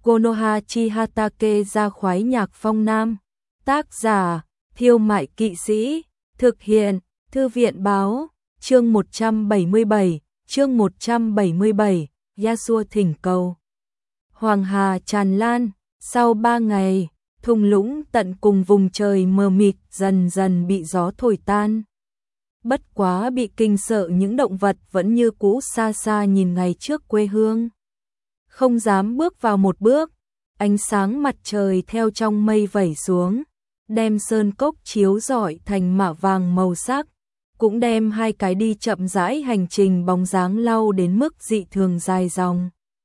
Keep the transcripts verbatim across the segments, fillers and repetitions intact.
Konoha Chihatake ra khoái nhạc phong nam. Tác giả, Thiêu Mại Kỵ Sĩ. Thực hiện, Thư viện báo. Chương một trăm bảy mươi bảy, chương một trăm bảy mươi bảy, Yasuo thỉnh cầu. Hoàng hà tràn lan, sau ba ngày, thung lũng tận cùng vùng trời mờ mịt dần dần bị gió thổi tan. Bất quá bị kinh sợ những động vật vẫn như cũ xa xa nhìn ngày trước quê hương. Không dám bước vào một bước, ánh sáng mặt trời theo trong mây vẩy xuống, đem sơn cốc chiếu rọi thành mạ vàng màu sắc, cũng đem hai cái đi chậm rãi hành trình bóng dáng lau đến mức dị thường dài dòng.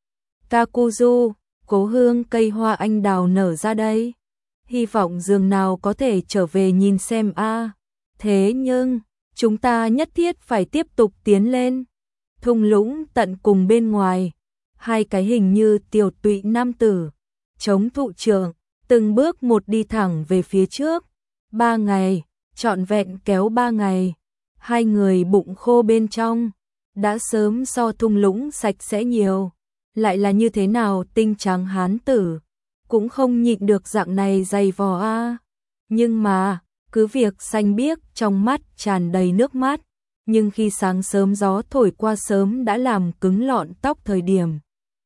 Kakuzu, cố hương cây hoa anh đào nở ra đây. Hy vọng dường nào có thể trở về nhìn xem a. Thế nhưng, chúng ta nhất thiết phải tiếp tục tiến lên. Thung lũng tận cùng bên ngoài, hai cái hình như tiểu tụy nam tử, chống thụ trưởng, từng bước một đi thẳng về phía trước. Ba ngày, trọn vẹn kéo ba ngày. Hai người bụng khô bên trong, đã sớm so thung lũng sạch sẽ nhiều. Lại là như thế nào tinh trắng hán tử, cũng không nhịn được dạng này dày vò a. Nhưng mà, cứ việc xanh biếc trong mắt tràn đầy nước mắt, nhưng khi sáng sớm gió thổi qua sớm đã làm cứng lọn tóc thời điểm.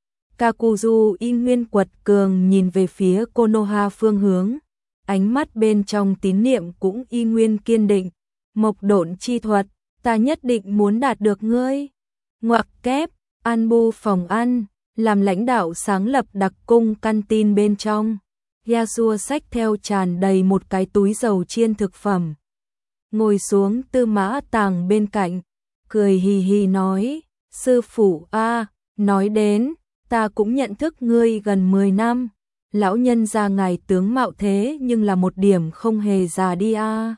Kakuzu y nguyên quật cường nhìn về phía Konoha phương hướng, ánh mắt bên trong tín niệm cũng y nguyên kiên định. Mộc độn chi thuật, ta nhất định muốn đạt được ngươi. Ngoặc kép, Anbu phòng ăn, làm lãnh đạo sáng lập đặc cung căn tin bên trong. Yasuo xách theo tràn đầy một cái túi dầu chiên thực phẩm. Ngồi xuống Tư Mã Tàng bên cạnh, cười hì hì nói, sư phụ a, nói đến, ta cũng nhận thức ngươi gần mười năm. Lão nhân gia ngài tướng mạo thế nhưng là một điểm không hề già đi a.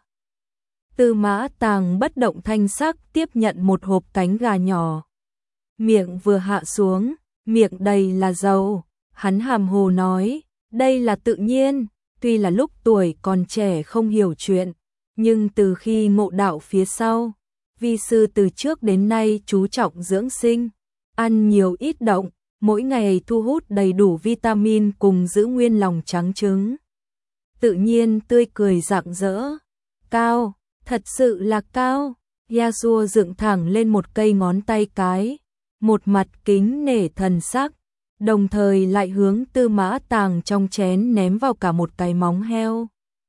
Tư Mã Tàng bất động thanh sắc tiếp nhận một hộp cánh gà nhỏ. Miệng vừa hạ xuống, miệng đầy là dầu, hắn hàm hồ nói, đây là tự nhiên, tuy là lúc tuổi còn trẻ không hiểu chuyện, nhưng từ khi ngộ đạo phía sau, vi sư từ trước đến nay chú trọng dưỡng sinh, ăn nhiều ít động, mỗi ngày thu hút đầy đủ vitamin cùng giữ nguyên lòng trắng trứng. Tự nhiên tươi cười rạng rỡ, cao, thật sự là cao. Yasuo dựng thẳng lên một cây ngón tay cái, một mặt kính nể thần sắc, đồng thời lại hướng Tư Mã Tàng trong chén ném vào cả một cái móng heo.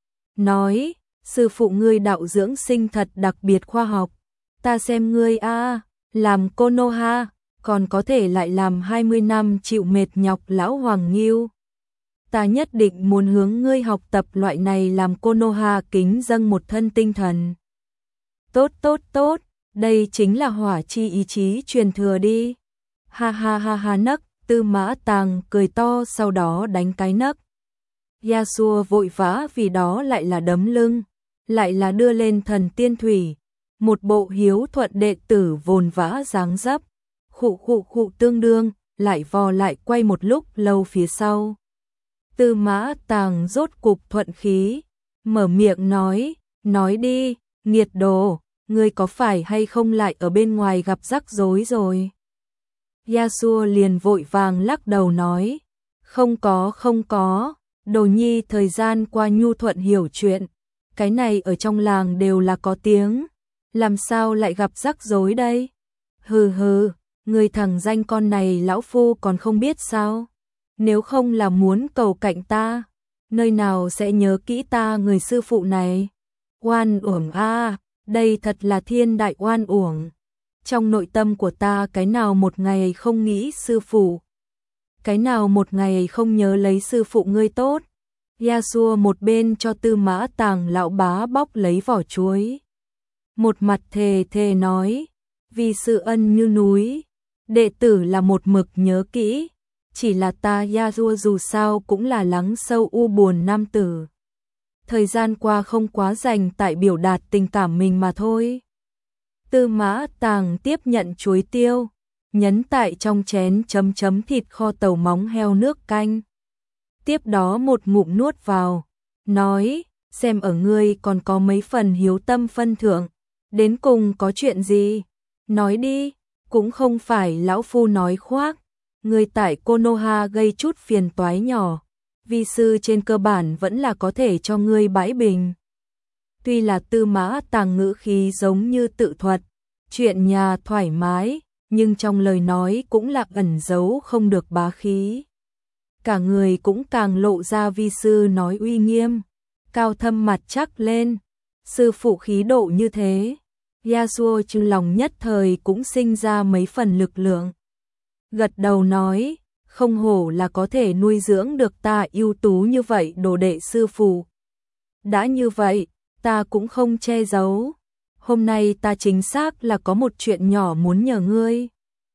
Nói, sư phụ ngươi đạo dưỡng sinh thật đặc biệt khoa học, ta xem ngươi a, làm Konoha, còn có thể lại làm hai mươi năm chịu mệt nhọc lão hoàng nghiêu. Ta nhất định muốn hướng ngươi học tập loại này làm Konoha kính dâng một thân tinh thần. Tốt tốt tốt, đây chính là hỏa chi ý chí truyền thừa đi. Ha ha ha ha nấc, Tư Mã Tàng cười to sau đó đánh cái nấc. Yasuo vội vã vì đó lại là đấm lưng, lại là đưa lên thần tiên thủy, một bộ hiếu thuận đệ tử vồn vã dáng dấp, khụ khụ khụ tương đương, lại vò lại quay một lúc lâu phía sau. Tư Mã Tàng rốt cục thuận khí, mở miệng nói, nói đi, nghiệt đồ, ngươi có phải hay không lại ở bên ngoài gặp rắc rối rồi? Yasuo liền vội vàng lắc đầu nói, không có không có, đồ nhi thời gian qua nhu thuận hiểu chuyện, cái này ở trong làng đều là có tiếng, làm sao lại gặp rắc rối đây? Hừ hừ, người thằng danh con này lão phu còn không biết sao? Nếu không là muốn cầu cạnh ta, nơi nào sẽ nhớ kỹ ta người sư phụ này? Oan uổng a, đây thật là thiên đại oan uổng. Trong nội tâm của ta cái nào một ngày không nghĩ sư phụ, cái nào một ngày không nhớ lấy sư phụ ngươi tốt. Yasuo một bên cho Tư Mã Tàng lão bá bóc lấy vỏ chuối, một mặt thề thề nói, vì sự ân như núi, đệ tử là một mực nhớ kỹ, chỉ là ta Yasuo dù sao cũng là lắng sâu u buồn nam tử. Thời gian qua không quá dành tại biểu đạt tình cảm mình mà thôi. Tư Mã Tàng tiếp nhận chuối tiêu, nhấn tại trong chén chấm chấm thịt kho tàu móng heo nước canh. Tiếp đó một ngụm nuốt vào, nói, xem ở ngươi còn có mấy phần hiếu tâm phân thượng, đến cùng có chuyện gì? Nói đi, cũng không phải lão phu nói khoác, Người tại Konoha gây chút phiền toái nhỏ, vi sư trên cơ bản vẫn là có thể cho ngươi bãi bình. Tuy là Tư Mã Tàng ngữ khí giống như tự thuật, chuyện nhà thoải mái, nhưng trong lời nói cũng là ẩn giấu không được bá khí. Cả người cũng càng lộ ra vi sư nói uy nghiêm, cao thâm mặt chắc lên, sư phụ khí độ như thế. Yasuo trong lòng nhất thời cũng sinh ra mấy phần lực lượng. Gật đầu nói, không hổ là có thể nuôi dưỡng được ta ưu tú như vậy đồ đệ sư phụ. Đã như vậy, ta cũng không che giấu. Hôm nay ta chính xác là có một chuyện nhỏ muốn nhờ ngươi.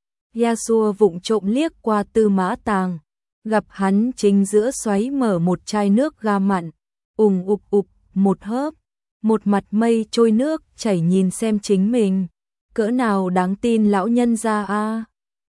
Yasuo vụng trộm liếc qua Tư Mã Tàng, gặp hắn chính giữa xoáy mở một chai nước ga mặn, ùng ục ục một hớp, một mặt mây trôi nước chảy nhìn xem chính mình, cỡ nào đáng tin lão nhân gia a. À.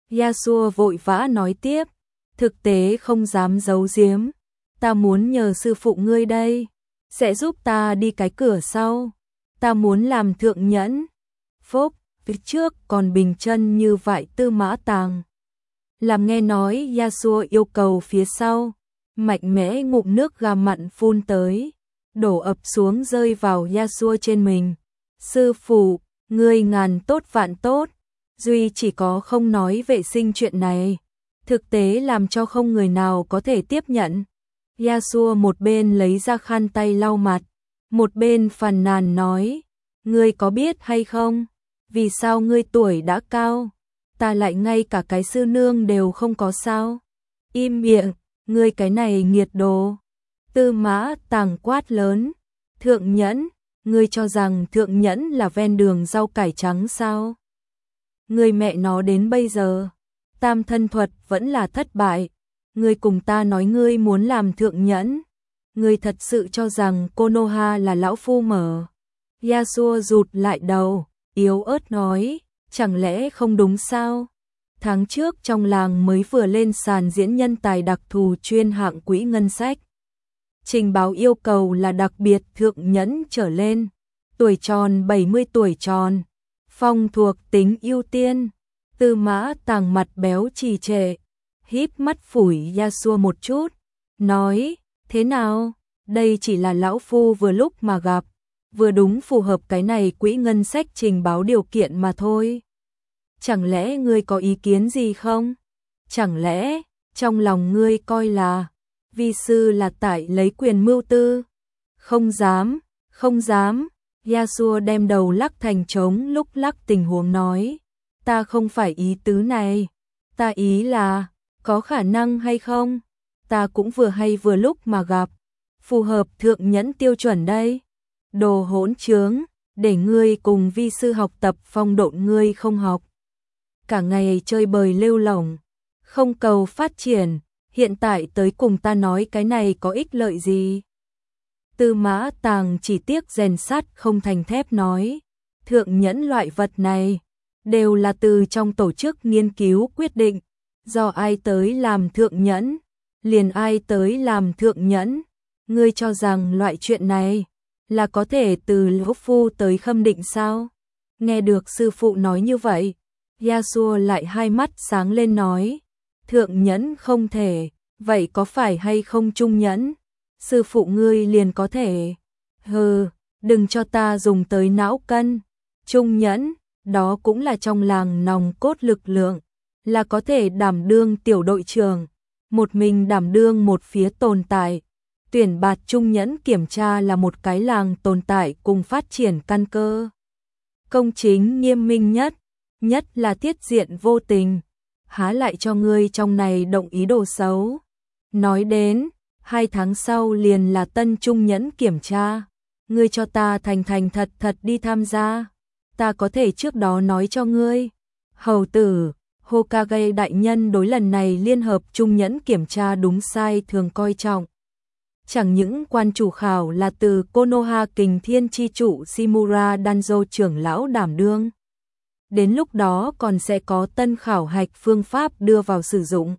Yasuo vội vã nói tiếp, thực tế không dám giấu giếm, ta muốn nhờ sư phụ ngươi đây, sẽ giúp ta đi cái cửa sau, ta muốn làm thượng nhẫn. Phốc, phía trước còn bình chân như vậy Tư Mã Tàng. Làm nghe nói Yasuo yêu cầu phía sau, mạnh mẽ ngụm nước ga mặn phun tới, đổ ập xuống rơi vào Yasuo trên mình. Sư phụ, ngươi ngàn tốt vạn tốt, duy chỉ có không nói vệ sinh chuyện này, thực tế làm cho không người nào có thể tiếp nhận. Yasuo một bên lấy ra khăn tay lau mặt, một bên phàn nàn nói, ngươi có biết hay không, vì sao ngươi tuổi đã cao, ta lại ngay cả cái sư nương đều không có sao? Im miệng, ngươi cái này nghiệt đồ. Tư Mã Tàng quát lớn, thượng nhẫn, ngươi cho rằng thượng nhẫn là ven đường rau cải trắng sao? Ngươi mẹ nó đến bây giờ, tam thân thuật vẫn là thất bại, ngươi cùng ta nói ngươi muốn làm thượng nhẫn, ngươi thật sự cho rằng Konoha là lão phu mở. Yasuo rụt lại đầu, yếu ớt nói, chẳng lẽ không đúng sao? Tháng trước trong làng mới vừa lên sàn diễn nhân tài đặc thù chuyên hạng quỹ ngân sách. Trình báo yêu cầu là đặc biệt thượng nhẫn trở lên, tuổi tròn bảy mươi tuổi tròn, phong thuộc tính ưu tiên. Tư Mã Tàng mặt béo trì trệ, híp mắt phủi Yasuo một chút, nói, thế nào, đây chỉ là lão phu vừa lúc mà gặp, vừa đúng phù hợp cái này quỹ ngân sách trình báo điều kiện mà thôi. Chẳng lẽ ngươi có ý kiến gì không? Chẳng lẽ, trong lòng ngươi coi là, vi sư là tại lấy quyền mưu tư? Không dám, không dám. Yasuo đem đầu lắc thành trống lúc lắc tình huống nói, ta không phải ý tứ này, ta ý là, có khả năng hay không? Ta cũng vừa hay vừa lúc mà gặp, phù hợp thượng nhẫn tiêu chuẩn đây. Đồ hỗn trướng, để ngươi cùng vi sư học tập phong độ ngươi không học. Cả ngày chơi bời lêu lỏng, không cầu phát triển, hiện tại tới cùng ta nói cái này có ích lợi gì? Tư Mã Tàng chỉ tiếc rèn sắt không thành thép nói, thượng nhẫn loại vật này, đều là từ trong tổ chức nghiên cứu quyết định, do ai tới làm thượng nhẫn, liền ai tới làm thượng nhẫn, ngươi cho rằng loại chuyện này, là có thể từ lão phu tới khâm định sao? Nghe được sư phụ nói như vậy, Yasuo lại hai mắt sáng lên nói, thượng nhẫn không thể, vậy có phải hay không trung nhẫn? Sư phụ ngươi liền có thể. Hừ, đừng cho ta dùng tới não cân. Trung nhẫn, đó cũng là trong làng nòng cốt lực lượng, là có thể đảm đương tiểu đội trưởng, một mình đảm đương một phía tồn tại. Tuyển bạt trung nhẫn kiểm tra là một cái làng tồn tại cùng phát triển căn cơ. Công chính nghiêm minh nhất, nhất là tiết diện vô tình, há lại cho ngươi trong này động ý đồ xấu. Nói đến, hai tháng sau liền là tân trung nhẫn kiểm tra, ngươi cho ta thành thành thật thật đi tham gia, ta có thể trước đó nói cho ngươi. Hầu tử, Hokage đại nhân đối lần này liên hợp trung nhẫn kiểm tra đúng sai thường coi trọng. Chẳng những quan chủ khảo là từ Konoha Kình Thiên chi chủ Shimura Danzo trưởng lão đảm đương. Đến lúc đó còn sẽ có tân khảo hạch phương pháp đưa vào sử dụng.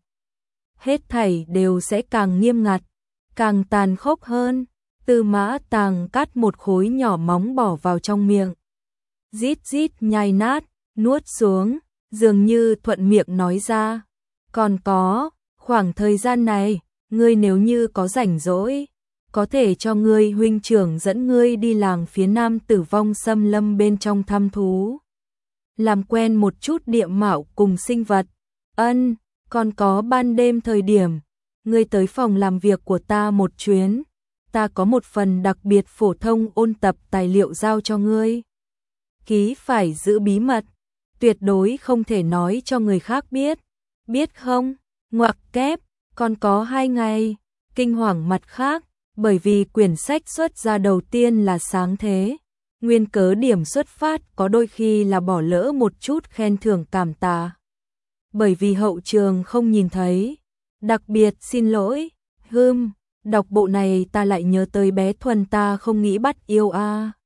Hết thảy đều sẽ càng nghiêm ngặt, càng tàn khốc hơn. Tư Mã Tàng cắt một khối nhỏ móng bỏ vào trong miệng. Rít rít nhai nát, nuốt xuống, dường như thuận miệng nói ra. Còn có, khoảng thời gian này, ngươi nếu như có rảnh rỗi, có thể cho ngươi huynh trưởng dẫn ngươi đi làng phía nam Tử Vong Xâm Lâm bên trong thăm thú. Làm quen một chút địa mạo cùng sinh vật. Ân, còn có ban đêm thời điểm, ngươi tới phòng làm việc của ta một chuyến, ta có một phần đặc biệt phổ thông ôn tập tài liệu giao cho ngươi. Ký phải giữ bí mật, tuyệt đối không thể nói cho người khác biết, biết không? Ngoặc kép, còn có hai ngày, kinh hoàng mặt khác, bởi vì quyển sách xuất ra đầu tiên là sáng thế, nguyên cớ điểm xuất phát có đôi khi là bỏ lỡ một chút khen thưởng cảm tạ. Bởi vì hậu trường không nhìn thấy, đặc biệt xin lỗi, hưm, đọc bộ này ta lại nhớ tới bé Thuần ta không nghĩ bắt yêu a.